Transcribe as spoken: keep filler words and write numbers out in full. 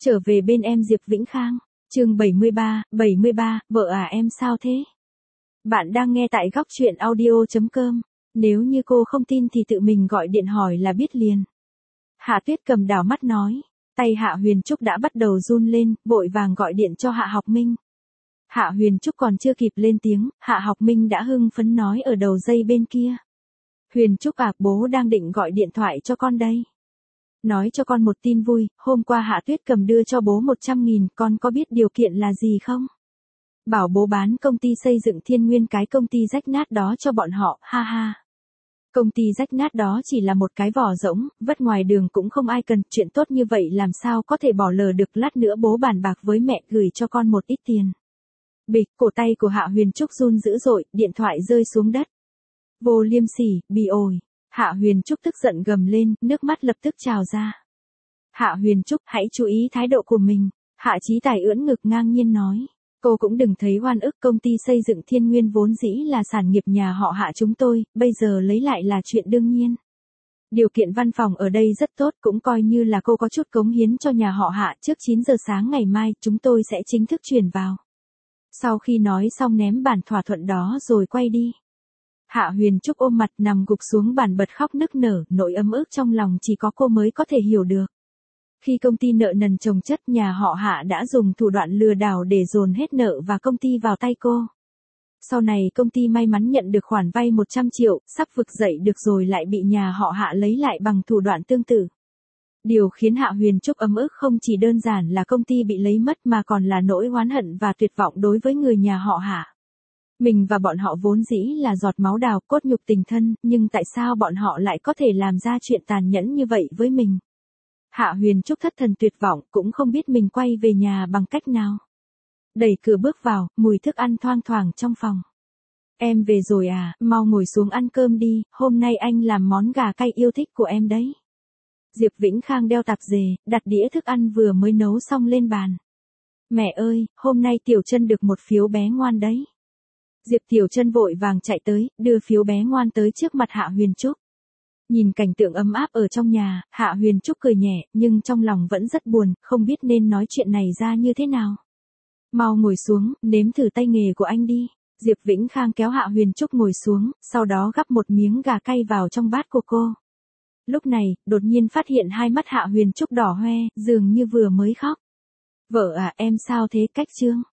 Trở về bên em Diệp Vĩnh Khang, chương bảy mươi ba, bảy mươi ba, vợ à em sao thế? Bạn đang nghe tại góc truyện audio chấm com, nếu như cô không tin thì tự mình gọi điện hỏi là biết liền. Hạ Tuyết cầm đảo mắt nói, tay Hạ Huyền Trúc đã bắt đầu run lên, vội vàng gọi điện cho Hạ Học Minh. Hạ Huyền Trúc còn chưa kịp lên tiếng, Hạ Học Minh đã hưng phấn nói ở đầu dây bên kia. Huyền Trúc à, bố đang định gọi điện thoại cho con đây. Nói cho con một tin vui, hôm qua Hạ Tuyết cầm đưa cho bố một trăm nghìn, con có biết điều kiện là gì không? Bảo bố bán công ty xây dựng Thiên Nguyên, cái công ty rách nát đó cho bọn họ, ha ha. Công ty rách nát đó chỉ là một cái vỏ rỗng, vất ngoài đường cũng không ai cần, chuyện tốt như vậy làm sao có thể bỏ lờ được, lát nữa bố bàn bạc với mẹ gửi cho con một ít tiền. Bịch, cổ tay của Hạ Huyền Trúc run dữ dội, điện thoại rơi xuống đất. Vô liêm sỉ, bị ổi. Hạ Huyền Trúc tức giận gầm lên, nước mắt lập tức trào ra. Hạ Huyền Trúc, hãy chú ý thái độ của mình. Hạ Chí Tài ưỡn ngực ngang nhiên nói. Cô cũng đừng thấy oan ức, công ty xây dựng Thiên Nguyên vốn dĩ là sản nghiệp nhà họ Hạ chúng tôi, bây giờ lấy lại là chuyện đương nhiên. Điều kiện văn phòng ở đây rất tốt, cũng coi như là cô có chút cống hiến cho nhà họ Hạ, trước chín giờ sáng ngày mai chúng tôi sẽ chính thức chuyển vào. Sau khi nói xong ném bản thỏa thuận đó rồi quay đi. Hạ Huyền Trúc ôm mặt nằm gục xuống bàn bật khóc nức nở, nỗi ấm ức trong lòng chỉ có cô mới có thể hiểu được. Khi công ty nợ nần chồng chất, nhà họ Hạ đã dùng thủ đoạn lừa đảo để dồn hết nợ và công ty vào tay cô. Sau này công ty may mắn nhận được khoản vay một trăm triệu, sắp vực dậy được rồi lại bị nhà họ Hạ lấy lại bằng thủ đoạn tương tự. Điều khiến Hạ Huyền Trúc ấm ức không chỉ đơn giản là công ty bị lấy mất mà còn là nỗi oán hận và tuyệt vọng đối với người nhà họ Hạ. Mình và bọn họ vốn dĩ là giọt máu đào, cốt nhục tình thân, nhưng tại sao bọn họ lại có thể làm ra chuyện tàn nhẫn như vậy với mình? Hạ Huyền Trúc thất thần tuyệt vọng, cũng không biết mình quay về nhà bằng cách nào. Đẩy cửa bước vào, mùi thức ăn thoang thoảng trong phòng. Em về rồi à, mau ngồi xuống ăn cơm đi, hôm nay anh làm món gà cay yêu thích của em đấy. Diệp Vĩnh Khang đeo tạp dề, đặt đĩa thức ăn vừa mới nấu xong lên bàn. Mẹ ơi, hôm nay Tiểu Trân được một phiếu bé ngoan đấy. Diệp Tiểu Trân vội vàng chạy tới, đưa phiếu bé ngoan tới trước mặt Hạ Huyền Trúc. Nhìn cảnh tượng ấm áp ở trong nhà, Hạ Huyền Trúc cười nhẹ, nhưng trong lòng vẫn rất buồn, không biết nên nói chuyện này ra như thế nào. Mau ngồi xuống, nếm thử tay nghề của anh đi. Diệp Vĩnh Khang kéo Hạ Huyền Trúc ngồi xuống, sau đó gắp một miếng gà cay vào trong bát của cô. Lúc này, đột nhiên phát hiện hai mắt Hạ Huyền Trúc đỏ hoe, dường như vừa mới khóc. Vợ à, em sao thế, cách trương?